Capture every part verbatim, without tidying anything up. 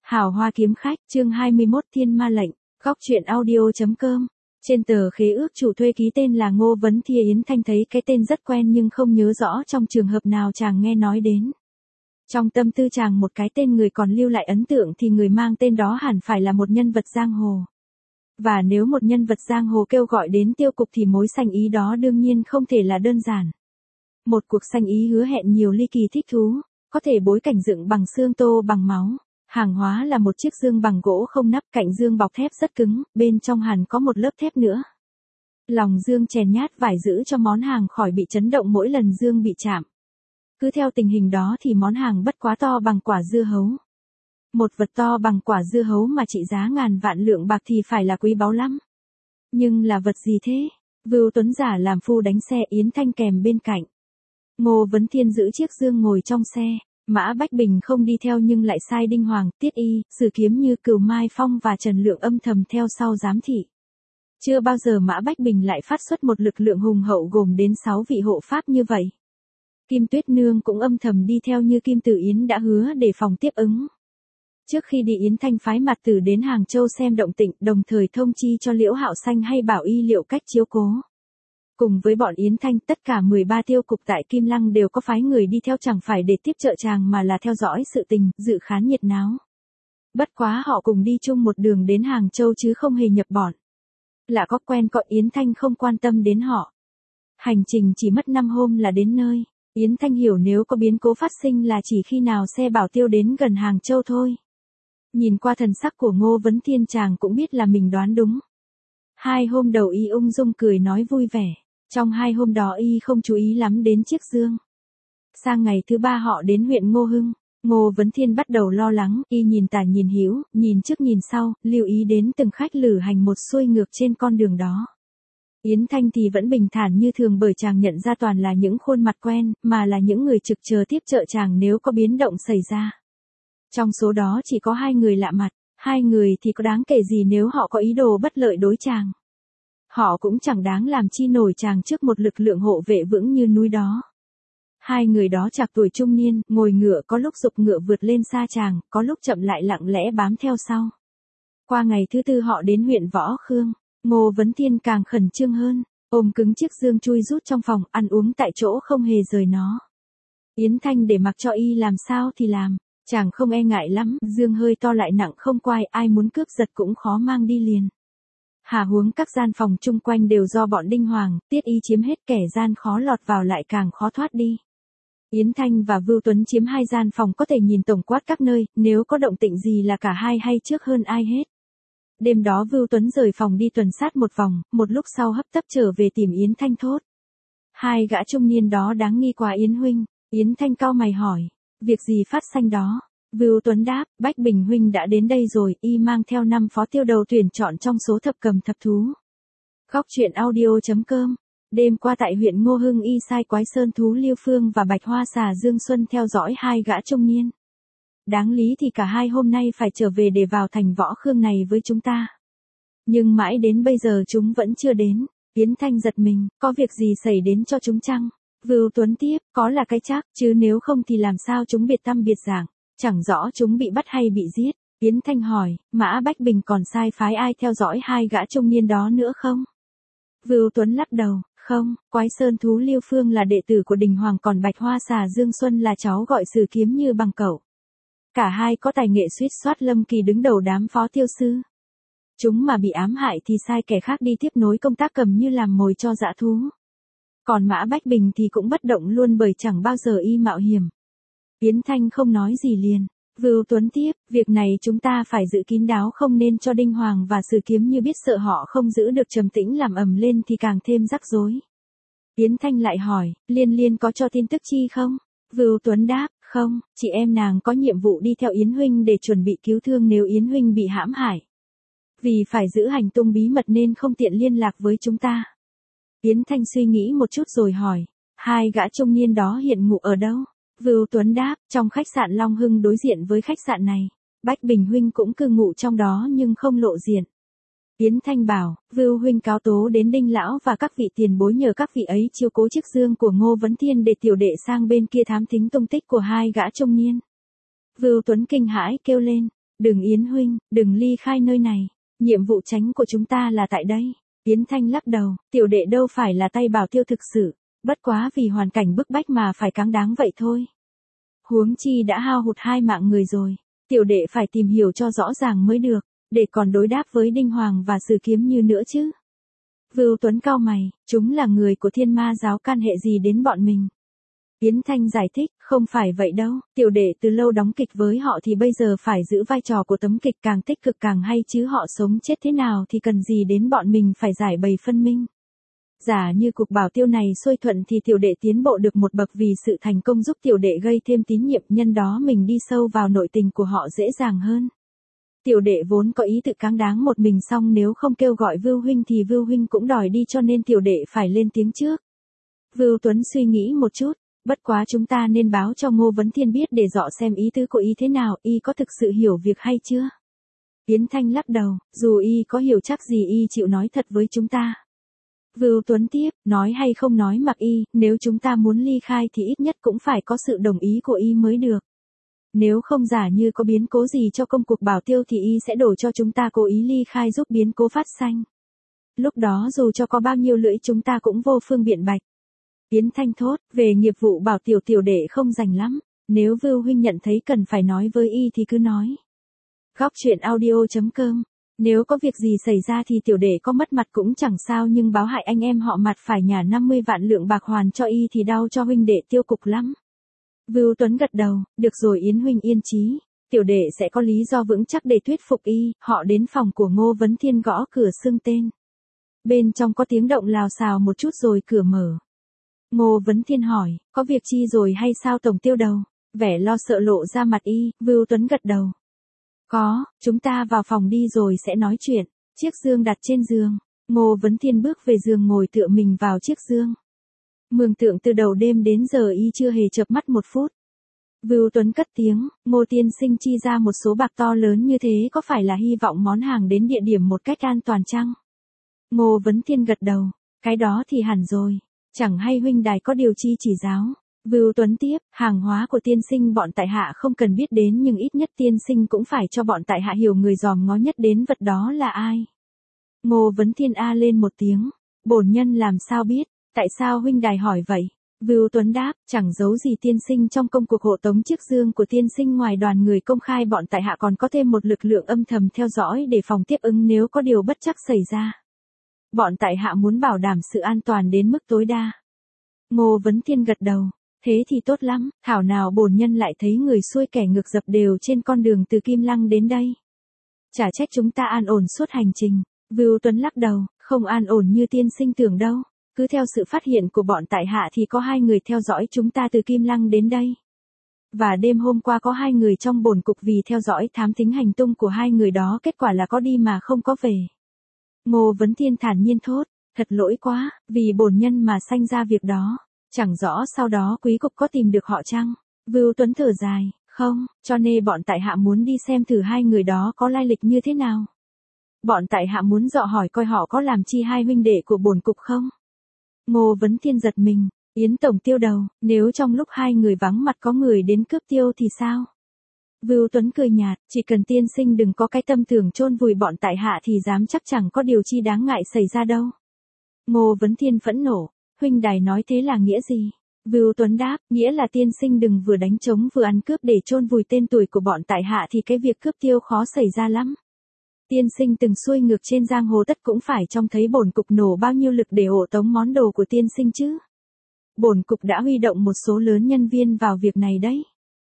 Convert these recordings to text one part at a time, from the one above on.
Hào Hoa Kiếm Khách, chương hai mươi mốt Thiên Ma Lệnh, góc truyện audio.com. Trên tờ khế ước chủ thuê ký tên là Ngô Vấn Thiên. Yến Thanh thấy cái tên rất quen nhưng không nhớ rõ trong trường hợp nào chàng nghe nói đến. Trong tâm tư chàng một cái tên người còn lưu lại ấn tượng thì người mang tên đó hẳn phải là một nhân vật giang hồ. Và nếu một nhân vật giang hồ kêu gọi đến tiêu cục thì mối sanh ý đó đương nhiên không thể là đơn giản. Một cuộc sanh ý hứa hẹn nhiều ly kỳ thích thú, có thể bối cảnh dựng bằng xương tô bằng máu. Hàng hóa là một chiếc dương bằng gỗ không nắp, cạnh dương bọc thép rất cứng, bên trong hẳn có một lớp thép nữa. Lòng dương chèn nhát vải giữ cho món hàng khỏi bị chấn động mỗi lần dương bị chạm. Cứ theo tình hình đó thì món hàng bất quá to bằng quả dưa hấu. Một vật to bằng quả dưa hấu mà trị giá ngàn vạn lượng bạc thì phải là quý báu lắm. Nhưng là vật gì thế? Vưu Tuấn giả làm phu đánh xe, Yến Thanh kèm bên cạnh. Ngô Vấn Thiên giữ chiếc dương ngồi trong xe. Mã Bách Bình không đi theo nhưng lại sai Đinh Hoàng, Tiết Y, Sử Kiếm Như, Cửu Mai Phong và Trần Lượng âm thầm theo sau giám thị. Chưa bao giờ Mã Bách Bình lại phát xuất một lực lượng hùng hậu gồm đến sáu vị hộ pháp như vậy. Kim Tuyết Nương cũng âm thầm đi theo như Kim Tử Yến đã hứa để phòng tiếp ứng. Trước khi đi Yến Thanh phái Mạt Tử đến Hàng Châu xem động tĩnh, đồng thời thông chi cho Liễu Hạo Xanh hay Bảo Y liệu cách chiếu cố. Cùng với bọn Yến Thanh, tất cả mười ba tiêu cục tại Kim Lăng đều có phái người đi theo, chẳng phải để tiếp trợ chàng mà là theo dõi sự tình, dự khán nhiệt náo. Bất quá họ cùng đi chung một đường đến Hàng Châu chứ không hề nhập bọn. Lạ có quen có, Yến Thanh không quan tâm đến họ. Hành trình chỉ mất năm hôm là đến nơi. Yến Thanh hiểu nếu có biến cố phát sinh là chỉ khi nào xe bảo tiêu đến gần Hàng Châu thôi. Nhìn qua thần sắc của Ngô Vấn Thiên chàng cũng biết là mình đoán đúng. Hai hôm đầu y ung dung cười nói vui vẻ. Trong hai hôm đó y không chú ý lắm đến chiếc dương. Sang ngày thứ ba họ đến huyện Ngô Hưng, Ngô Vấn Thiên bắt đầu lo lắng, y nhìn tả nhìn hữu, nhìn trước nhìn sau, lưu ý đến từng khách lữ hành một xuôi ngược trên con đường đó. Yến Thanh thì vẫn bình thản như thường bởi chàng nhận ra toàn là những khuôn mặt quen, mà là những người trực chờ tiếp trợ chàng nếu có biến động xảy ra. Trong số đó chỉ có hai người lạ mặt, hai người thì có đáng kể gì nếu họ có ý đồ bất lợi đối chàng. Họ cũng chẳng đáng làm chi nổi chàng trước một lực lượng hộ vệ vững như núi đó. Hai người đó trạc tuổi trung niên, ngồi ngựa có lúc giục ngựa vượt lên xa chàng, có lúc chậm lại lặng lẽ bám theo sau. Qua ngày thứ tư họ đến huyện Võ Khương, Ngô Vấn Thiên càng khẩn trương hơn, ôm cứng chiếc dương chui rút trong phòng, ăn uống tại chỗ không hề rời nó. Yến Thanh để mặc cho y làm sao thì làm, chàng không e ngại lắm, dương hơi to lại nặng không quai, ai muốn cướp giật cũng khó mang đi liền. Hà huống các gian phòng chung quanh đều do bọn Đinh Hoàng, Tiết Y chiếm hết, kẻ gian khó lọt vào lại càng khó thoát đi. Yến Thanh và Vưu Tuấn chiếm hai gian phòng có thể nhìn tổng quát các nơi, nếu có động tĩnh gì là cả hai hay trước hơn ai hết. Đêm đó Vưu Tuấn rời phòng đi tuần sát một vòng, một lúc sau hấp tấp trở về tìm Yến Thanh thốt. Hai gã trung niên đó đáng nghi quá Yến huynh. Yến Thanh cau mày hỏi, việc gì phát sanh đó? Vưu Tuấn đáp, Bách Bình huynh đã đến đây rồi, y mang theo năm phó tiêu đầu tuyển chọn trong số thập cầm thập thú. Góc truyện audio.com. Đêm qua tại huyện Ngô Hưng y sai Quái Sơn thú Liêu Phương và Bạch Hoa xà Dương Xuân theo dõi hai gã trung niên. Đáng lý thì cả hai hôm nay phải trở về để vào thành Võ Khương này với chúng ta. Nhưng mãi đến bây giờ chúng vẫn chưa đến. Yến Thanh giật mình, có việc gì xảy đến cho chúng chăng? Vưu Tuấn tiếp, có là cái chắc, chứ nếu không thì làm sao chúng biệt tăm biệt dạng. Chẳng rõ chúng bị bắt hay bị giết. Yến Thanh hỏi, Mã Bách Bình còn sai phái ai theo dõi hai gã trung niên đó nữa không? Vưu Tuấn lắc đầu, không, Quái Sơn thú Liêu Phương là đệ tử của Đình Hoàng, còn Bạch Hoa xà Dương Xuân là cháu gọi Sử Kiếm Như bằng cậu. Cả hai có tài nghệ suýt soát Lâm Kỳ đứng đầu đám phó tiêu sư. Chúng mà bị ám hại thì sai kẻ khác đi tiếp nối công tác cầm như làm mồi cho dã thú. Còn Mã Bách Bình thì cũng bất động luôn bởi chẳng bao giờ y mạo hiểm. Yến Thanh không nói gì liền. Vưu Tuấn tiếp, việc này chúng ta phải giữ kín đáo, không nên cho Đinh Hoàng và Sử Kiếm Như biết, sợ họ không giữ được trầm tĩnh làm ầm lên thì càng thêm rắc rối. Yến Thanh lại hỏi, Liên Liên có cho tin tức chi không? Vưu Tuấn đáp, không, chị em nàng có nhiệm vụ đi theo Yến huynh để chuẩn bị cứu thương nếu Yến huynh bị hãm hại. Vì phải giữ hành tung bí mật nên không tiện liên lạc với chúng ta. Yến Thanh suy nghĩ một chút rồi hỏi, hai gã trung niên đó hiện ngụ ở đâu? Vưu Tuấn đáp, trong khách sạn Long Hưng đối diện với khách sạn này. Bách Bình huynh cũng cư ngụ trong đó nhưng không lộ diện. Yến Thanh bảo, Vưu huynh cáo tố đến Đinh lão và các vị tiền bối nhờ các vị ấy chiếu cố chiếc dương của Ngô Vấn Thiên để tiểu đệ sang bên kia thám thính tung tích của hai gã trung niên. Vưu Tuấn kinh hãi kêu lên, Đừng Yến huynh, đừng ly khai nơi này. Nhiệm vụ tránh của chúng ta là tại đây. Yến Thanh lắc đầu, tiểu đệ đâu phải là tay bảo tiêu thực sự. Bất quá vì hoàn cảnh bức bách mà phải cáng đáng vậy thôi. Huống chi đã hao hụt hai mạng người rồi. Tiểu đệ phải tìm hiểu cho rõ ràng mới được. Để còn đối đáp với Đinh Hoàng và Sử Kiếm Như nữa chứ. Vưu Tuấn cau mày, chúng là người của Thiên Ma giáo, can hệ gì đến bọn mình? Yến Thanh giải thích, không phải vậy đâu, tiểu đệ từ lâu đóng kịch với họ thì bây giờ phải giữ vai trò của tấm kịch, càng tích cực càng hay chứ, họ sống chết thế nào thì cần gì đến bọn mình phải giải bày phân minh. Giả như cục bảo tiêu này xuôi thuận thì tiểu đệ tiến bộ được một bậc, vì sự thành công giúp tiểu đệ gây thêm tín nhiệm, nhân đó mình đi sâu vào nội tình của họ dễ dàng hơn. Tiểu đệ vốn có ý tự cáng đáng một mình, xong nếu không kêu gọi Vưu huynh thì Vưu huynh cũng đòi đi, cho nên tiểu đệ phải lên tiếng trước. Vưu Tuấn suy nghĩ một chút, bất quá chúng ta nên báo cho Ngô Vấn Thiên biết để dọ xem ý tứ của y thế nào, y có thực sự hiểu việc hay chưa? Yến Thanh lắc đầu, dù y có hiểu chắc gì y chịu nói thật với chúng ta. Vưu Tuấn tiếp, nói hay không nói mặc y, nếu chúng ta muốn ly khai thì ít nhất cũng phải có sự đồng ý của y mới được. Nếu không, giả như có biến cố gì cho công cuộc bảo tiêu thì y sẽ đổ cho chúng ta cố ý ly khai giúp biến cố phát sanh. Lúc đó dù cho có bao nhiêu lưỡi chúng ta cũng vô phương biện bạch. Yến Thanh thốt, về nghiệp vụ bảo tiểu tiểu đệ không rành lắm, nếu Vưu huynh nhận thấy cần phải nói với y thì cứ nói. Góc truyện audio chấm com. Nếu có việc gì xảy ra thì tiểu đệ có mất mặt cũng chẳng sao, nhưng báo hại anh em họ mặt phải nhả năm mươi vạn lượng bạc hoàn cho y thì đau cho huynh đệ tiêu cục lắm. Vưu Tuấn gật đầu, được rồi Yến huynh yên chí, tiểu đệ sẽ có lý do vững chắc để thuyết phục y. Họ đến phòng của Ngô Vấn Thiên gõ cửa xưng tên. Bên trong có tiếng động lào xào một chút rồi cửa mở. Ngô Vấn Thiên hỏi, có việc chi rồi hay sao tổng tiêu đầu? Vẻ lo sợ lộ ra mặt y. Vưu Tuấn gật đầu. Có, chúng ta vào phòng đi rồi sẽ nói chuyện. Chiếc giường đặt trên giường. Ngô Vấn Thiên bước về giường ngồi tựa mình vào chiếc giường. Mường tượng từ đầu đêm đến giờ y chưa hề chợp mắt một phút. Vưu Tuấn cất tiếng, Ngô tiên sinh chi ra một số bạc to lớn như thế có phải là hy vọng món hàng đến địa điểm một cách an toàn chăng? Ngô Vấn Thiên gật đầu, cái đó thì hẳn rồi, chẳng hay huynh đài có điều chi chỉ giáo. Vưu Tuấn tiếp, hàng hóa của tiên sinh bọn tại hạ không cần biết đến, nhưng ít nhất tiên sinh cũng phải cho bọn tại hạ hiểu người dòm ngó nhất đến vật đó là ai. Ngô Vấn Thiên a lên một tiếng, bổn nhân làm sao biết, tại sao huynh đài hỏi vậy? Vưu Tuấn đáp, chẳng giấu gì tiên sinh, trong công cuộc hộ tống chiếc dương của tiên sinh, ngoài đoàn người công khai, bọn tại hạ còn có thêm một lực lượng âm thầm theo dõi để phòng tiếp ứng nếu có điều bất trắc xảy ra. Bọn tại hạ muốn bảo đảm sự an toàn đến mức tối đa. Ngô Vấn Thiên gật đầu, thế thì tốt lắm, thảo nào bổn nhân lại thấy người xuôi kẻ ngược dập đều trên con đường từ Kim Lăng đến đây. Chả trách chúng ta an ổn suốt hành trình. Vưu Tuấn lắc đầu, không an ổn như tiên sinh tưởng đâu. Cứ theo sự phát hiện của bọn tại hạ thì có hai người theo dõi chúng ta từ Kim Lăng đến đây. Và đêm hôm qua có hai người trong bổn cục vì theo dõi thám thính hành tung của hai người đó, kết quả là có đi mà không có về. Ngô Vấn Thiên thản nhiên thốt, thật lỗi quá, vì bổn nhân mà sanh ra việc đó. Chẳng rõ sau đó quý cục có tìm được họ chăng? Vưu Tuấn thở dài, không, cho nên bọn tại hạ muốn đi xem thử hai người đó có lai lịch như thế nào. Bọn tại hạ muốn dò hỏi coi họ có làm chi hai huynh đệ của bổn cục không? Ngô Vấn Thiên giật mình, Yến tổng tiêu đầu, nếu trong lúc hai người vắng mặt có người đến cướp tiêu thì sao? Vưu Tuấn cười nhạt, chỉ cần tiên sinh đừng có cái tâm tưởng chôn vùi bọn tại hạ thì dám chắc chẳng có điều chi đáng ngại xảy ra đâu. Ngô Vấn Thiên phẫn nộ, huynh đài nói thế là nghĩa gì? Vưu Tuấn đáp, nghĩa là tiên sinh đừng vừa đánh trống vừa ăn cướp để chôn vùi tên tuổi của bọn tại hạ thì cái việc cướp tiêu khó xảy ra lắm. Tiên sinh từng xuôi ngược trên giang hồ, tất cũng phải trông thấy bổn cục nổ bao nhiêu lực để hộ tống món đồ của tiên sinh chứ. Bổn cục đã huy động một số lớn nhân viên vào việc này đấy.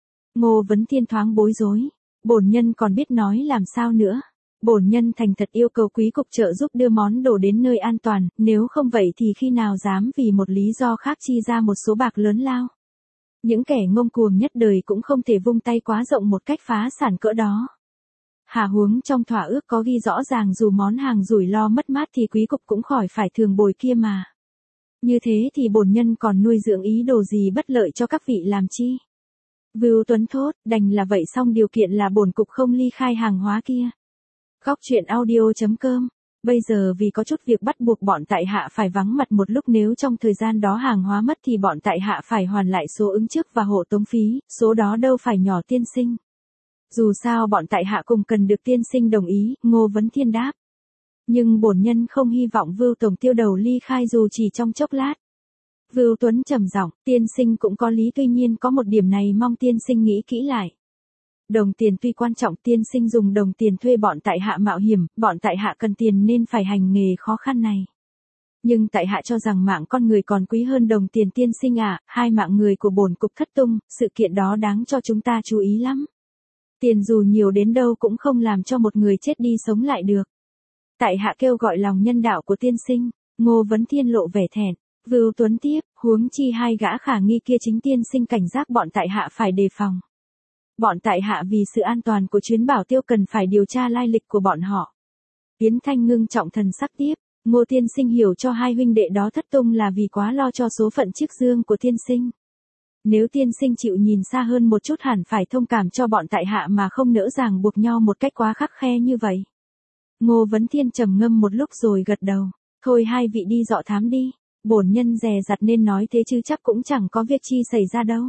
Ngô Vấn Thiên thoáng bối rối, bổn nhân còn biết nói làm sao nữa. Bổn nhân thành thật yêu cầu quý cục trợ giúp đưa món đồ đến nơi an toàn, nếu không vậy thì khi nào dám vì một lý do khác chi ra một số bạc lớn lao. Những kẻ ngông cuồng nhất đời cũng không thể vung tay quá rộng một cách phá sản cỡ đó. Hà huống trong thỏa ước có ghi rõ ràng dù món hàng rủi lo mất mát thì quý cục cũng khỏi phải thường bồi kia mà. Như thế thì bổn nhân còn nuôi dưỡng ý đồ gì bất lợi cho các vị làm chi? Vưu Tuấn thốt, đành là vậy, xong điều kiện là bổn cục không ly khai hàng hóa kia. Góc truyện audio chấm com. Bây giờ vì có chút việc bắt buộc bọn tại hạ phải vắng mặt một lúc, nếu trong thời gian đó hàng hóa mất thì bọn tại hạ phải hoàn lại số ứng trước và hộ tống phí, số đó đâu phải nhỏ tiên sinh. Dù sao bọn tại hạ cùng cần được tiên sinh đồng ý, Ngô Vấn Thiên đáp. Nhưng bổn nhân không hy vọng Vưu tổng tiêu đầu ly khai dù chỉ trong chốc lát. Vưu Tuấn trầm giọng, tiên sinh cũng có lý, tuy nhiên có một điểm này mong tiên sinh nghĩ kỹ lại. Đồng tiền tuy quan trọng, tiên sinh dùng đồng tiền thuê bọn tại hạ mạo hiểm, bọn tại hạ cần tiền nên phải hành nghề khó khăn này. Nhưng tại hạ cho rằng mạng con người còn quý hơn đồng tiền tiên sinh ạ, à, hai mạng người của bổn cục thất tung, sự kiện đó đáng cho chúng ta chú ý lắm. Tiền dù nhiều đến đâu cũng không làm cho một người chết đi sống lại được. Tại hạ kêu gọi lòng nhân đạo của tiên sinh. Ngô Vấn Thiên lộ vẻ thẹn. Vưu Tuấn tiếp, huống chi hai gã khả nghi kia chính tiên sinh cảnh giác bọn tại hạ phải đề phòng. Bọn tại hạ vì sự an toàn của chuyến bảo tiêu cần phải điều tra lai lịch của bọn họ. Yến Thanh ngưng trọng thần sắc tiếp, Ngô tiên sinh hiểu cho hai huynh đệ đó thất tung là vì quá lo cho số phận chiếc dương của tiên sinh. Nếu tiên sinh chịu nhìn xa hơn một chút hẳn phải thông cảm cho bọn tại hạ mà không nỡ ràng buộc nhau một cách quá khắt khe như vậy. Ngô Vấn Thiên trầm ngâm một lúc rồi gật đầu, thôi hai vị đi dọ thám đi, bổn nhân dè dặt nên nói thế chứ chắc cũng chẳng có việc chi xảy ra đâu.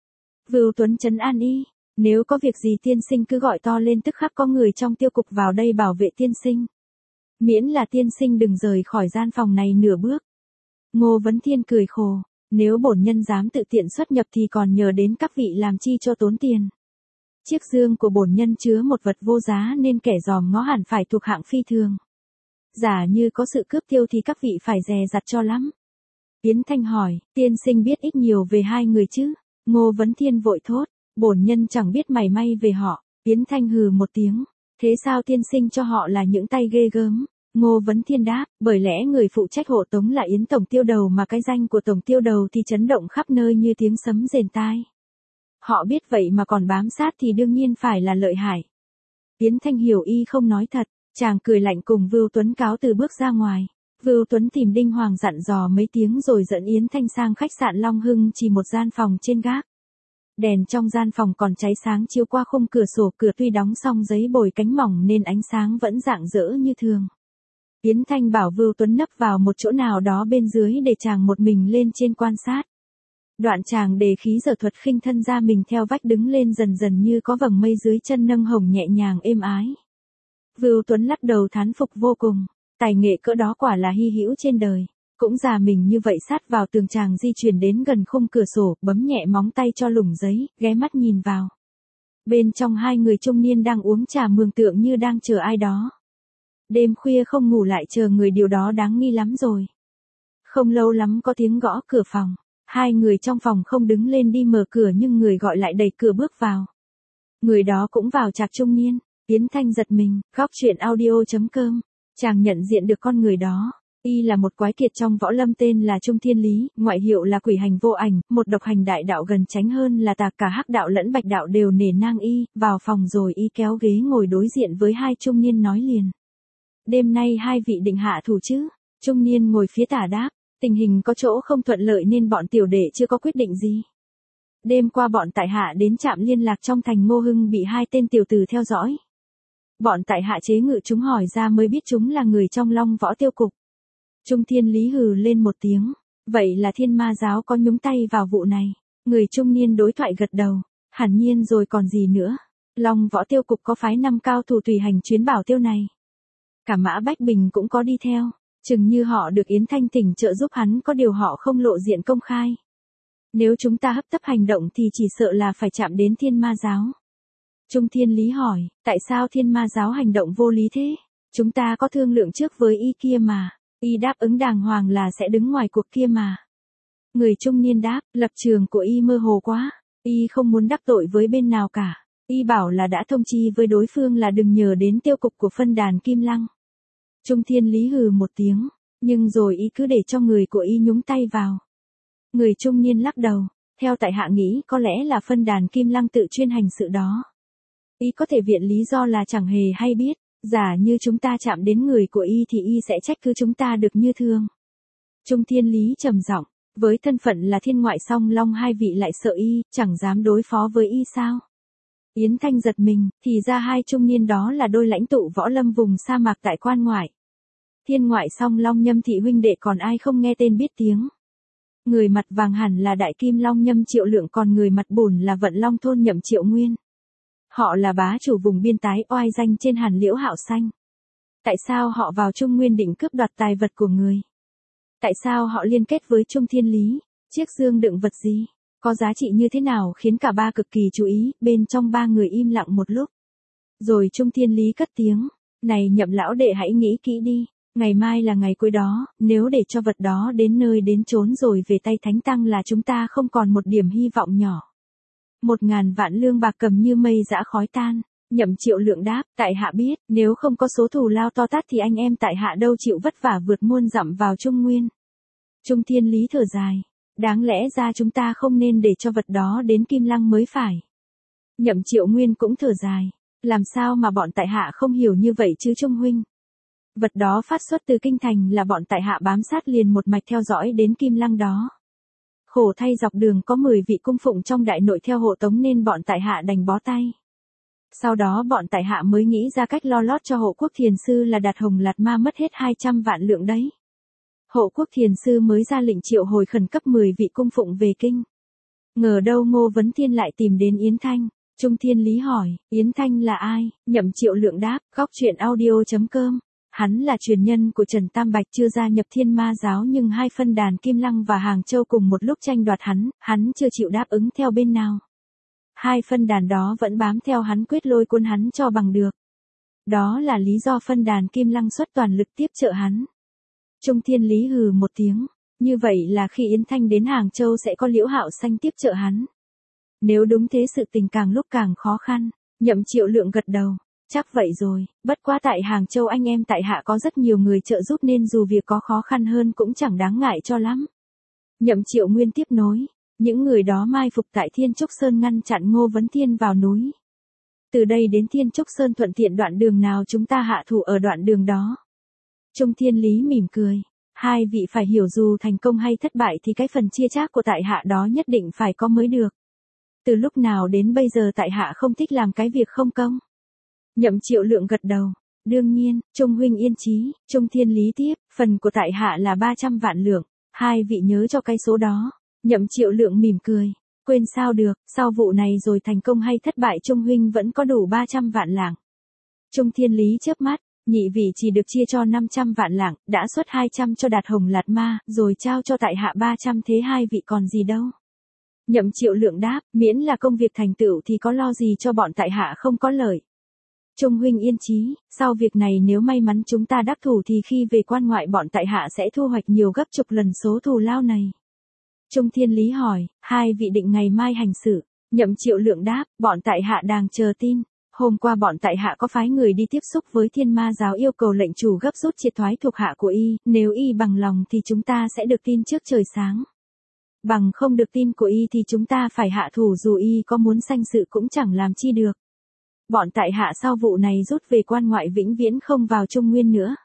Vưu Tuấn trấn an y, nếu có việc gì tiên sinh cứ gọi to lên tức khắc có người trong tiêu cục vào đây bảo vệ tiên sinh. Miễn là tiên sinh đừng rời khỏi gian phòng này nửa bước. Ngô Vấn Thiên cười khổ, nếu bổn nhân dám tự tiện xuất nhập thì còn nhờ đến các vị làm chi cho tốn tiền. Chiếc dương của bổn nhân chứa một vật vô giá nên kẻ dòm ngó hẳn phải thuộc hạng phi thường. Giả như có sự cướp tiêu thì các vị phải dè dặt cho lắm. Yến Thanh hỏi, tiên sinh biết ít nhiều về hai người chứ? Ngô Vấn Thiên vội thốt, bổn nhân chẳng biết mảy may về họ. Yến Thanh hừ một tiếng, thế sao tiên sinh cho họ là những tay ghê gớm? Ngô Vấn Thiên đáp, bởi lẽ người phụ trách hộ tống là Yến tổng tiêu đầu mà cái danh của tổng tiêu đầu thì chấn động khắp nơi như tiếng sấm rền tai. Họ biết vậy mà còn bám sát thì đương nhiên phải là lợi hại. Yến Thanh hiểu y không nói thật, chàng cười lạnh cùng Vưu Tuấn cáo từ bước ra ngoài. Vưu Tuấn tìm Đinh Hoàng dặn dò mấy tiếng rồi dẫn Yến Thanh sang khách sạn Long Hưng chỉ một gian phòng trên gác. Đèn trong gian phòng còn cháy sáng chiếu qua khung cửa sổ, cửa tuy đóng xong giấy bồi cánh mỏng nên ánh sáng vẫn rạng rỡ như thường. Yến Thanh bảo Vưu Tuấn nấp vào một chỗ nào đó bên dưới để chàng một mình lên trên quan sát. Đoạn chàng đề khí giờ thuật khinh thân ra mình theo vách đứng lên dần dần như có vầng mây dưới chân nâng hồng nhẹ nhàng êm ái. Vưu Tuấn lắc đầu thán phục vô cùng, tài nghệ cỡ đó quả là hy hữu trên đời. Cũng già mình như vậy sát vào tường chàng di chuyển đến gần khung cửa sổ, bấm nhẹ móng tay cho lủng giấy, ghé mắt nhìn vào. Bên trong hai người trung niên đang uống trà mường tượng như đang chờ ai đó. Đêm khuya không ngủ lại chờ người điều đó đáng nghi lắm rồi. Không lâu lắm có tiếng gõ cửa phòng. Hai người trong phòng không đứng lên đi mở cửa nhưng người gọi lại đẩy cửa bước vào. Người đó cũng vào trạc trung niên. Yến Thanh giật mình, góc chuyện audio chấm com. Chàng nhận diện được con người đó. Y là một quái kiệt trong võ lâm tên là Trung Thiên Lý, ngoại hiệu là quỷ hành vô ảnh, một độc hành đại đạo gần tránh hơn là tà, cả hắc đạo lẫn bạch đạo đều nể nang y. Vào phòng rồi y kéo ghế ngồi đối diện với hai trung niên nói liền. Đêm nay hai vị định hạ thủ chứ? Trung niên ngồi phía tả đáp, tình hình có chỗ không thuận lợi nên bọn tiểu đệ chưa có quyết định gì. Đêm qua bọn tại hạ đến trạm liên lạc trong thành Ngô Hưng bị hai tên tiểu tử theo dõi. Bọn tại hạ chế ngự chúng hỏi ra mới biết chúng là người trong Long Võ Tiêu Cục. Trung Thiên Lý hừ lên một tiếng, vậy là Thiên Ma giáo có nhúng tay vào vụ này. Người trung niên đối thoại gật đầu, hẳn nhiên rồi còn gì nữa. Long Võ Tiêu Cục có phái năm cao thủ tùy hành chuyến bảo tiêu này. Cả Mã Bách Bình cũng có đi theo, chừng như họ được Yến Thanh tỉnh trợ giúp hắn, có điều họ không lộ diện công khai. Nếu chúng ta hấp tấp hành động thì chỉ sợ là phải chạm đến Thiên Ma giáo. Trung Thiên Lý hỏi, tại sao Thiên Ma giáo hành động vô lý thế? Chúng ta có thương lượng trước với y kia mà. Y đáp ứng đàng hoàng là sẽ đứng ngoài cuộc kia mà. Người trung niên đáp, lập trường của y mơ hồ quá. Y không muốn đắc tội với bên nào cả. Y bảo là đã thông chi với đối phương là đừng nhờ đến tiêu cục của phân đàn Kim Lăng. Trung Thiên Lý hừ một tiếng, nhưng rồi y cứ để cho người của y nhúng tay vào. Người trung niên lắc đầu, theo tại hạ nghĩ có lẽ là phân đàn Kim Lăng tự chuyên hành sự đó. Y có thể viện lý do là chẳng hề hay biết, giả như chúng ta chạm đến người của y thì y sẽ trách cứ chúng ta được như thường. Trung Thiên Lý trầm giọng, với thân phận là thiên ngoại song long hai vị lại sợ y, chẳng dám đối phó với y sao? Yến Thanh giật mình, thì ra hai trung niên đó là đôi lãnh tụ võ lâm vùng sa mạc tại quan ngoại. Thiên ngoại song long Nhâm thị huynh đệ còn ai không nghe tên biết tiếng. Người mặt vàng hẳn là đại kim long Nhâm Triệu Lượng, còn người mặt bùn là vận long thôn Nhậm Triệu Nguyên. Họ là bá chủ vùng biên tái oai danh trên Hàn Liễu Hạo Xanh. Tại sao họ vào Trung Nguyên định cướp đoạt tài vật của người? Tại sao họ liên kết với Trung Thiên Lý? Chiếc dương đựng vật gì? Có giá trị như thế nào khiến cả ba cực kỳ chú ý, bên trong ba người im lặng một lúc. Rồi Trung Thiên Lý cất tiếng, này Nhậm lão đệ hãy nghĩ kỹ đi, ngày mai là ngày cuối đó, nếu để cho vật đó đến nơi đến chốn rồi về tay Thánh Tăng là chúng ta không còn một điểm hy vọng nhỏ. Một ngàn vạn lương bạc cầm như mây giã khói tan. Nhậm Triệu Lượng đáp, tại hạ biết, nếu không có số thù lao to tát thì anh em tại hạ đâu chịu vất vả vượt muôn dặm vào Trung Nguyên. Trung Thiên Lý thở dài, đáng lẽ ra chúng ta không nên để cho vật đó đến Kim Lăng mới phải. Nhậm Triệu Nguyên cũng thở dài, làm sao mà bọn tại hạ không hiểu như vậy chứ Trung huynh. Vật đó phát xuất từ kinh thành là bọn tại hạ bám sát liền một mạch theo dõi đến Kim Lăng đó. Khổ thay dọc đường có mười vị cung phụng trong đại nội theo hộ tống nên bọn tại hạ đành bó tay. Sau đó bọn tại hạ mới nghĩ ra cách lo lót cho hộ quốc thiền sư là Đạt Hồng Lạt Ma mất hết hai trăm vạn lượng đấy. Hộ quốc thiền sư mới ra lệnh triệu hồi khẩn cấp mười vị cung phụng về kinh. Ngờ đâu Ngô Vấn Thiên lại tìm đến Yến Thanh. Trung Thiên Lý hỏi, Yến Thanh là ai? Nhậm Triệu Lượng đáp, góc truyện audio chấm com. Hắn là truyền nhân của Trần Tam Bạch chưa gia nhập Thiên Ma giáo nhưng hai phân đàn Kim Lăng và Hàng Châu cùng một lúc tranh đoạt hắn, hắn chưa chịu đáp ứng theo bên nào. Hai phân đàn đó vẫn bám theo hắn quyết lôi cuốn hắn cho bằng được. Đó là lý do phân đàn Kim Lăng xuất toàn lực tiếp trợ hắn. Trung Thiên Lý hừ một tiếng, như vậy là khi Yến Thanh đến Hàng Châu sẽ có Liễu Hạo Xanh tiếp trợ hắn. Nếu đúng thế sự tình càng lúc càng khó khăn. Nhậm Triệu Lượng gật đầu, chắc vậy rồi, bất quá tại Hàng Châu anh em tại hạ có rất nhiều người trợ giúp nên dù việc có khó khăn hơn cũng chẳng đáng ngại cho lắm. Nhậm Triệu Nguyên tiếp nối. Những người đó mai phục tại Thiên Trúc Sơn ngăn chặn Ngô Vấn Thiên vào núi. Từ đây đến Thiên Trúc Sơn thuận tiện đoạn đường nào chúng ta hạ thủ ở đoạn đường đó. Trung Thiên Lý mỉm cười. Hai vị phải hiểu dù thành công hay thất bại thì cái phần chia chác của tại hạ đó nhất định phải có mới được. Từ lúc nào đến bây giờ tại hạ không thích làm cái việc không công. Nhậm Triệu Lượng gật đầu. Đương nhiên, Trung huynh yên chí. Trung Thiên Lý tiếp, phần của tại hạ là ba trăm vạn lượng. Hai vị nhớ cho cái số đó. Nhậm Triệu Lượng mỉm cười, quên sao được, sau vụ này rồi thành công hay thất bại Trung huynh vẫn có đủ ba trăm vạn lạng. Trung Thiên Lý chớp mắt, nhị vị chỉ được chia cho năm trăm vạn lạng, đã xuất hai trăm cho Đạt Hồng Lạt Ma, rồi trao cho tại hạ ba trăm thế hai vị còn gì đâu. Nhậm Triệu Lượng đáp, miễn là công việc thành tựu thì có lo gì cho bọn tại hạ không có lợi. Trung huynh yên chí, sau việc này nếu may mắn chúng ta đắc thủ thì khi về quan ngoại bọn tại hạ sẽ thu hoạch nhiều gấp chục lần số thù lao này. Trung Thiên Lý hỏi, hai vị định ngày mai hành sự. Nhậm Triệu Lượng đáp, bọn tại hạ đang chờ tin. Hôm qua bọn tại hạ có phái người đi tiếp xúc với Thiên Ma giáo yêu cầu lệnh chủ gấp rút triệt thoái thuộc hạ của y, nếu y bằng lòng thì chúng ta sẽ được tin trước trời sáng. Bằng không được tin của y thì chúng ta phải hạ thủ dù y có muốn sanh sự cũng chẳng làm chi được. Bọn tại hạ sau vụ này rút về quan ngoại vĩnh viễn không vào Trung Nguyên nữa.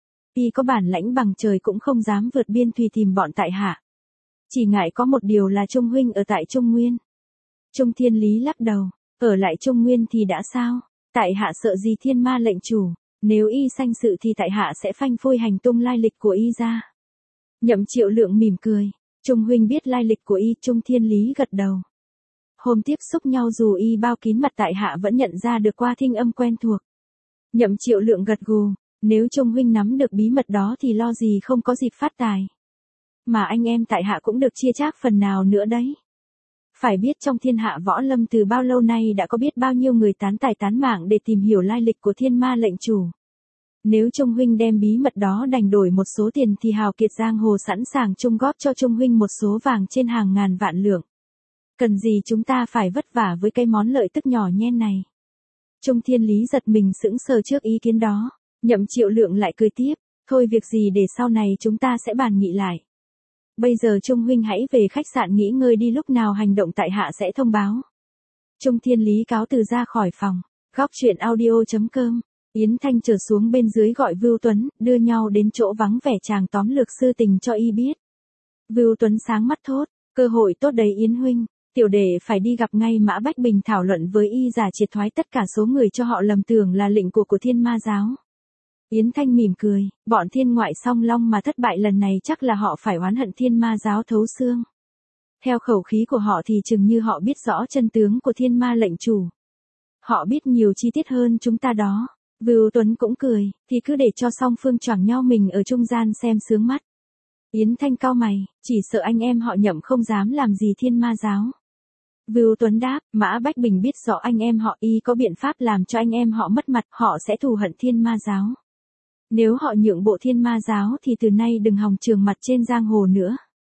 Y có bản lãnh bằng trời cũng không dám vượt biên thùy tìm bọn tại hạ. Chỉ ngại có một điều là Trung huynh ở tại Trung Nguyên. Trung Thiên Lý lắc đầu, ở lại Trung Nguyên thì đã sao? Tại hạ sợ gì Thiên Ma lệnh chủ, nếu y sanh sự thì tại hạ sẽ phanh phui hành tung lai lịch của y ra. Nhậm Triệu Lượng mỉm cười, Trung huynh biết lai lịch của y. Trung Thiên Lý gật đầu. Hôm tiếp xúc nhau dù y bao kín mặt tại hạ vẫn nhận ra được qua thinh âm quen thuộc. Nhậm Triệu Lượng gật gù, nếu Trung huynh nắm được bí mật đó thì lo gì không có dịp phát tài. Mà anh em tại hạ cũng được chia chác phần nào nữa đấy. Phải biết trong thiên hạ võ lâm từ bao lâu nay đã có biết bao nhiêu người tán tài tán mạng để tìm hiểu lai lịch của Thiên Ma lệnh chủ. Nếu Trung huynh đem bí mật đó đành đổi một số tiền thì hào kiệt giang hồ sẵn sàng chung góp cho Trung huynh một số vàng trên hàng ngàn vạn lượng. Cần gì chúng ta phải vất vả với cái món lợi tức nhỏ nhen này. Trung Thiên Lý giật mình sững sờ trước ý kiến đó. Nhậm Triệu Lượng lại cười tiếp, thôi việc gì để sau này chúng ta sẽ bàn nghị lại. Bây giờ Trung huynh hãy về khách sạn nghỉ ngơi đi, lúc nào hành động tại hạ sẽ thông báo. Trung Thiên Lý cáo từ ra khỏi phòng. Góc truyện audio chấm com. Yến Thanh trở xuống bên dưới gọi Vưu Tuấn, đưa nhau đến chỗ vắng vẻ chàng tóm lược sư tình cho y biết. Vưu Tuấn sáng mắt thốt, cơ hội tốt đấy Yến huynh, tiểu đệ phải đi gặp ngay Mã Bách Bình thảo luận với y giả triệt thoái tất cả số người cho họ lầm tưởng là lệnh của của Thiên Ma giáo. Yến Thanh mỉm cười, bọn Thiên Ngoại Song Long mà thất bại lần này chắc là họ phải oán hận Thiên Ma giáo thấu xương. Theo khẩu khí của họ thì chừng như họ biết rõ chân tướng của Thiên Ma lệnh chủ. Họ biết nhiều chi tiết hơn chúng ta đó. Vưu Tuấn cũng cười, thì cứ để cho song phương choảng nhau mình ở trung gian xem sướng mắt. Yến Thanh cau mày, chỉ sợ anh em họ Nhậm không dám làm gì Thiên Ma giáo. Vưu Tuấn đáp, Mã Bách Bình biết rõ anh em họ y có biện pháp làm cho anh em họ mất mặt, họ sẽ thù hận Thiên Ma giáo. Nếu họ nhượng bộ Thiên Ma giáo thì từ nay đừng hòng trường mặt trên giang hồ nữa.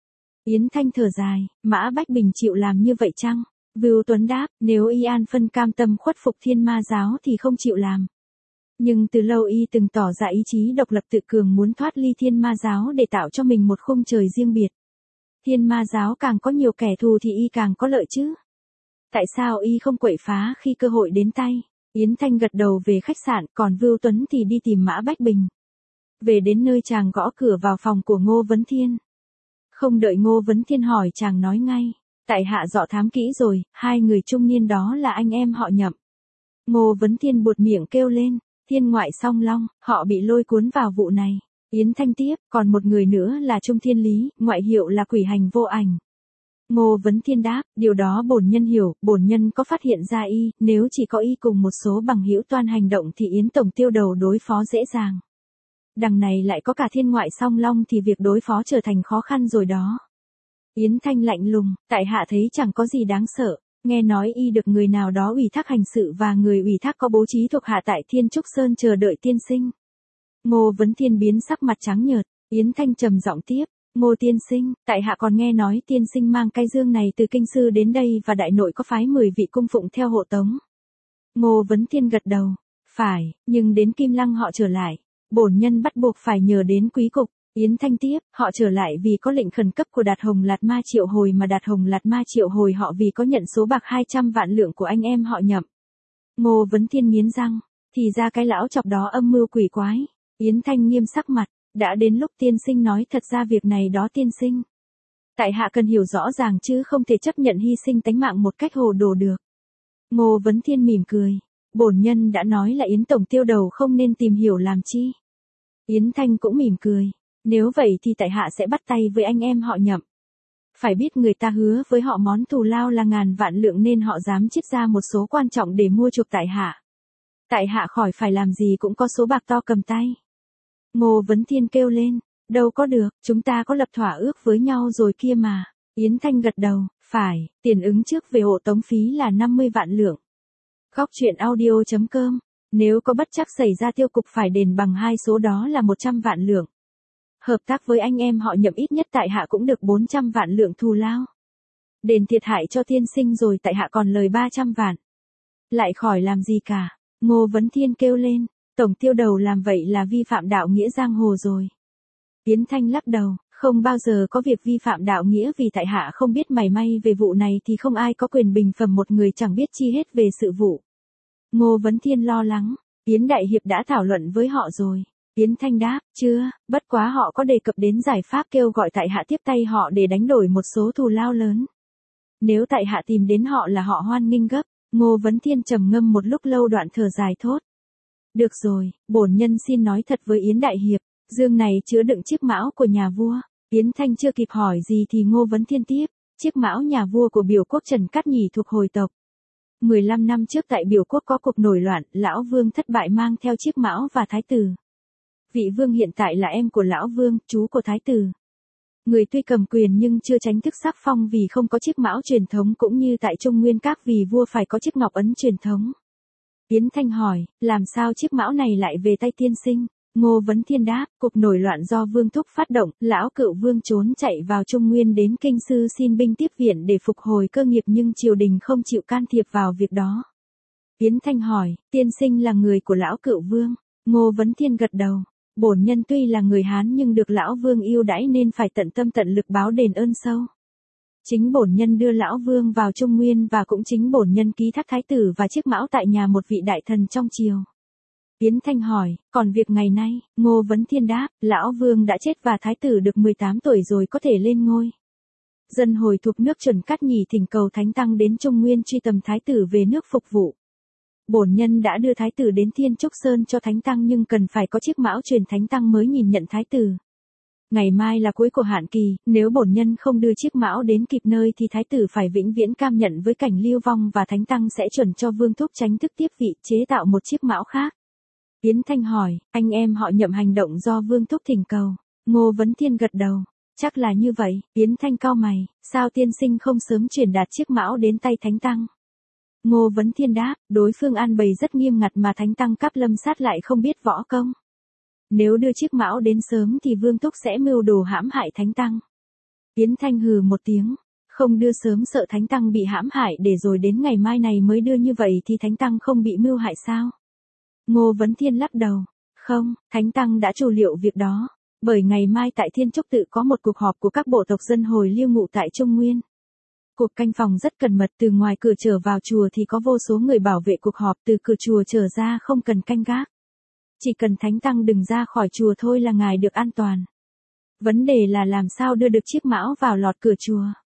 Yến Thanh thở dài, Mã Bách Bình chịu làm như vậy chăng? Vưu Tuấn đáp, nếu y an phân cam tâm khuất phục Thiên Ma giáo thì không chịu làm. Nhưng từ lâu y từng tỏ ra ý chí độc lập tự cường muốn thoát ly Thiên Ma giáo để tạo cho mình một khung trời riêng biệt. Thiên Ma giáo càng có nhiều kẻ thù thì y càng có lợi chứ. Tại sao y không quậy phá khi cơ hội đến tay? Yến Thanh gật đầu về khách sạn, còn Vưu Tuấn thì đi tìm Mã Bách Bình. Về đến nơi chàng gõ cửa vào phòng của Ngô Vấn Thiên. Không đợi Ngô Vấn Thiên hỏi chàng nói ngay, tại hạ dọ thám kỹ rồi, hai người trung niên đó là anh em họ Nhậm. Ngô Vấn Thiên buột miệng kêu lên, Thiên ngoại song long, họ bị lôi cuốn vào vụ này. Yến Thanh tiếp, còn một người nữa là Trung Thiên Lý, ngoại hiệu là quỷ hành vô ảnh. Ngô Vấn Thiên đáp, điều đó bổn nhân hiểu, bổn nhân có phát hiện ra y, nếu chỉ có y cùng một số bằng hữu toan hành động thì Yến Tổng tiêu đầu đối phó dễ dàng. Đằng này lại có cả Thiên ngoại song long thì việc đối phó trở thành khó khăn rồi đó. Yến Thanh lạnh lùng, tại hạ thấy chẳng có gì đáng sợ, nghe nói y được người nào đó ủy thác hành sự và người ủy thác có bố trí thuộc hạ tại Thiên Trúc Sơn chờ đợi tiên sinh. Ngô Vấn Thiên biến sắc mặt trắng nhợt, Yến Thanh trầm giọng tiếp, Ngô tiên sinh, tại hạ còn nghe nói tiên sinh mang cây dương này từ kinh sư đến đây và đại nội có phái mười vị cung phụng theo hộ tống. Ngô Vấn Thiên gật đầu, phải, nhưng đến Kim Lăng họ trở lại, bổn nhân bắt buộc phải nhờ đến quý cục. Yến Thanh tiếp, họ trở lại vì có lệnh khẩn cấp của Đạt Hồng Lạt Ma triệu hồi mà Đạt Hồng Lạt Ma triệu hồi họ vì có nhận số bạc hai trăm vạn lượng của anh em họ Nhậm. Ngô Vấn Thiên nghiến răng, thì ra cái lão chọc đó âm mưu quỷ quái. Yến Thanh nghiêm sắc mặt, đã đến lúc tiên sinh nói thật ra việc này đó tiên sinh. Tại hạ cần hiểu rõ ràng chứ không thể chấp nhận hy sinh tánh mạng một cách hồ đồ được. Ngô Vấn Thiên mỉm cười, bổn nhân đã nói là Yến Tổng tiêu đầu không nên tìm hiểu làm chi. Yến Thanh cũng mỉm cười. Nếu vậy thì tại hạ sẽ bắt tay với anh em họ Nhậm. Phải biết người ta hứa với họ món thù lao là ngàn vạn lượng nên họ dám chiết ra một số quan trọng để mua chuộc tại hạ. Tại hạ khỏi phải làm gì cũng có số bạc to cầm tay. Ngô Vấn Thiên kêu lên, đâu có được, chúng ta có lập thỏa ước với nhau rồi kia mà. Yến Thanh gật đầu, phải, tiền ứng trước về hộ tống phí là năm mươi vạn lượng. Góc truyện audio chấm com, nếu có bất trắc xảy ra tiêu cục phải đền bằng hai số đó là một trăm vạn lượng. Hợp tác với anh em họ Nhậm ít nhất tại hạ cũng được bốn trăm vạn lượng thù lao. Đền thiệt hại cho tiên sinh rồi tại hạ còn lời ba trăm vạn. Lại khỏi làm gì cả. Ngô Vấn Thiên kêu lên, tổng tiêu đầu làm vậy là vi phạm đạo nghĩa giang hồ rồi. Yến Thanh lắc đầu, không bao giờ có việc vi phạm đạo nghĩa vì tại hạ không biết mảy may về vụ này thì không ai có quyền bình phẩm một người chẳng biết chi hết về sự vụ. Ngô Vấn Thiên lo lắng, Yến Đại Hiệp đã thảo luận với họ rồi. Yến Thanh đáp, chưa, bất quá họ có đề cập đến giải pháp kêu gọi tại hạ tiếp tay họ để đánh đổi một số thù lao lớn. Nếu tại hạ tìm đến họ là họ hoan nghênh gấp. Ngô Vấn Thiên trầm ngâm một lúc lâu đoạn thở dài thốt. Được rồi, bổn nhân xin nói thật với Yến Đại Hiệp, dương này chứa đựng chiếc mão của nhà vua. Yến Thanh chưa kịp hỏi gì thì Ngô Vấn Thiên tiếp, chiếc mão nhà vua của Biểu quốc Trần Cát Nhì thuộc hồi tộc. mười lăm năm trước tại Biểu quốc có cuộc nổi loạn, lão vương thất bại mang theo chiếc mão và thái tử. Vị vương hiện tại là em của lão vương, chú của thái tử. Người tuy cầm quyền nhưng chưa tránh thức sắc phong vì không có chiếc mão truyền thống cũng như tại Trung Nguyên Các vì vua phải có chiếc ngọc ấn truyền thống. Yến Thanh hỏi, làm sao chiếc mão này lại về tay tiên sinh? Ngô Vấn Thiên đáp, cuộc nổi loạn do vương thúc phát động, lão cựu vương trốn chạy vào Trung Nguyên đến kinh sư xin binh tiếp viện để phục hồi cơ nghiệp nhưng triều đình không chịu can thiệp vào việc đó. Yến Thanh hỏi, tiên sinh là người của lão cựu vương? Ngô Vấn Thiên gật đầu. Bổn nhân tuy là người Hán nhưng được lão vương yêu đãi nên phải tận tâm tận lực báo đền ơn sâu. Chính bổn nhân đưa lão vương vào Trung Nguyên và cũng chính bổn nhân ký thác thái tử và chiếc mão tại nhà một vị đại thần trong triều. Yến Thanh hỏi, còn việc ngày nay? Ngô Vấn Thiên đáp, lão vương đã chết và thái tử được mười tám tuổi rồi có thể lên ngôi. Dân hồi thuộc nước Trần Cát Nhì thỉnh cầu thánh tăng đến Trung Nguyên truy tầm thái tử về nước phục vụ. Bổn nhân đã đưa thái tử đến Thiên Trúc Sơn cho thánh tăng nhưng cần phải có chiếc mão truyền thánh tăng mới nhìn nhận thái tử. Ngày mai là cuối của hạn kỳ, nếu bổn nhân không đưa chiếc mão đến kịp nơi thì thái tử phải vĩnh viễn cam nhận với cảnh lưu vong và thánh tăng sẽ chuẩn cho Vương Thúc tránh thức tiếp vị chế tạo một chiếc mão khác. Yến Thanh hỏi, anh em họ Nhậm hành động do Vương Thúc thỉnh cầu. Ngô Vấn Thiên gật đầu. Chắc là như vậy. Yến Thanh cau mày, sao tiên sinh không sớm chuyển đạt chiếc mão đến tay thánh tăng? Ngô Vấn Thiên đáp, đối phương an bày rất nghiêm ngặt mà thánh tăng Cáp Lâm Sát lại không biết võ công. Nếu đưa chiếc mão đến sớm thì Vương Thúc sẽ mưu đồ hãm hại thánh tăng. Yến Thanh hừ một tiếng, không đưa sớm sợ thánh tăng bị hãm hại để rồi đến ngày mai này mới đưa như vậy thì thánh tăng không bị mưu hại sao? Ngô Vấn Thiên lắc đầu, không, thánh tăng đã chủ liệu việc đó, bởi ngày mai tại Thiên Trúc Tự có một cuộc họp của các bộ tộc dân hồi lưu ngụ tại Trung Nguyên. Cuộc canh phòng rất cẩn mật, từ ngoài cửa trở vào chùa thì có vô số người bảo vệ cuộc họp, từ cửa chùa trở ra không cần canh gác. Chỉ cần thánh tăng đừng ra khỏi chùa thôi là ngài được an toàn. Vấn đề là làm sao đưa được chiếc mão vào lọt cửa chùa.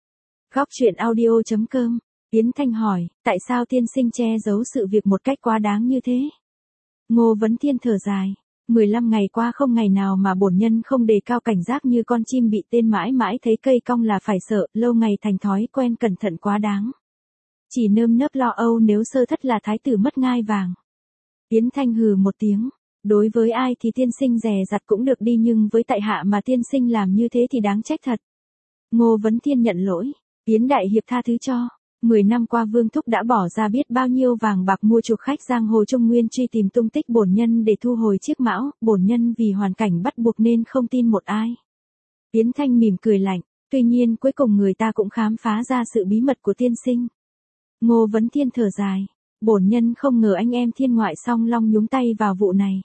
Góc truyện audio chấm com. Yến Thanh hỏi, tại sao tiên sinh che giấu sự việc một cách quá đáng như thế? Ngô Vấn Thiên thở dài, mười lăm ngày qua không ngày nào mà bổn nhân không đề cao cảnh giác như con chim bị tên mãi mãi thấy cây cong là phải sợ, lâu ngày thành thói quen cẩn thận quá đáng. Chỉ nơm nớp lo âu nếu sơ thất là thái tử mất ngai vàng. Yến Thanh hừ một tiếng, đối với ai thì tiên sinh dè dặt cũng được đi nhưng với tại hạ mà tiên sinh làm như thế thì đáng trách thật. Ngô Vấn Thiên nhận lỗi, Yến đại hiệp tha thứ cho. Mười năm qua Vương Thúc đã bỏ ra biết bao nhiêu vàng bạc mua chuộc khách giang hồ Trung Nguyên truy tìm tung tích bổn nhân để thu hồi chiếc mão, bổn nhân vì hoàn cảnh bắt buộc nên không tin một ai. Yến Thanh mỉm cười lạnh, tuy nhiên cuối cùng người ta cũng khám phá ra sự bí mật của tiên sinh. Ngô Vấn Thiên thở dài, bổn nhân không ngờ anh em Thiên Ngoại Song Long nhúng tay vào vụ này.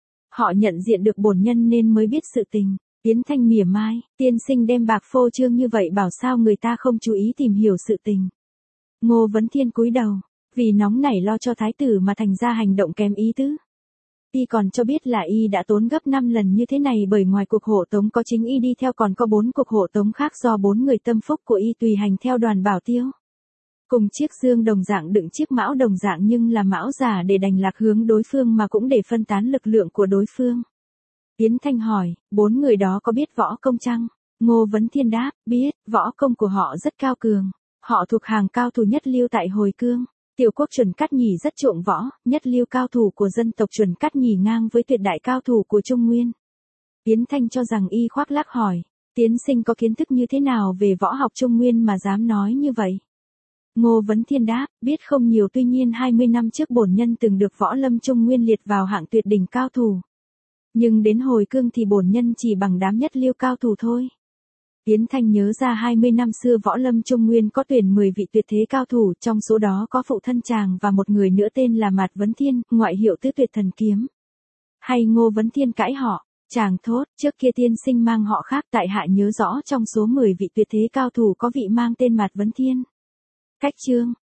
Họ nhận diện được bổn nhân nên mới biết sự tình. Yến Thanh mỉa mai, tiên sinh đem bạc phô trương như vậy bảo sao người ta không chú ý tìm hiểu sự tình. Ngô Vấn Thiên cúi đầu, vì nóng nảy lo cho thái tử mà thành ra hành động kém ý tứ. Y còn cho biết là y đã tốn gấp năm lần như thế này bởi ngoài cuộc hộ tống có chính y đi theo còn có bốn cuộc hộ tống khác do bốn người tâm phúc của y tùy hành theo đoàn bảo tiêu. Cùng chiếc dương đồng dạng đựng chiếc mão đồng dạng nhưng là mão giả để đành lạc hướng đối phương mà cũng để phân tán lực lượng của đối phương. Yến Thanh hỏi, bốn người đó có biết võ công chăng? Ngô Vấn Thiên đáp, biết, võ công của họ rất cao cường. Họ thuộc hàng cao thủ nhất lưu tại Hồi Cương. Tiểu quốc Chuẩn Cát Nhì rất chuộng võ, nhất lưu cao thủ của dân tộc Chuẩn Cát Nhì ngang với tuyệt đại cao thủ của Trung Nguyên. Yến Thanh cho rằng y khoác lác hỏi, tiến sinh có kiến thức như thế nào về võ học Trung Nguyên mà dám nói như vậy? Ngô Vấn Thiên đáp, biết không nhiều tuy nhiên hai mươi năm trước bổn nhân từng được võ lâm Trung Nguyên liệt vào hạng tuyệt đỉnh cao thủ. Nhưng đến Hồi Cương thì bổn nhân chỉ bằng đám nhất lưu cao thủ thôi. Yến Thanh nhớ ra hai mươi năm xưa võ lâm Trung Nguyên có tuyển mười vị tuyệt thế cao thủ, trong số đó có phụ thân chàng và một người nữa tên là Mạt Vấn Thiên, ngoại hiệu Tứ Tuyệt Thần Kiếm. Hay Ngô Vấn Thiên cãi họ, chàng thốt, trước kia tiên sinh mang họ khác, tại hạ nhớ rõ trong số mười vị tuyệt thế cao thủ có vị mang tên Mạt Vấn Thiên. Cách chương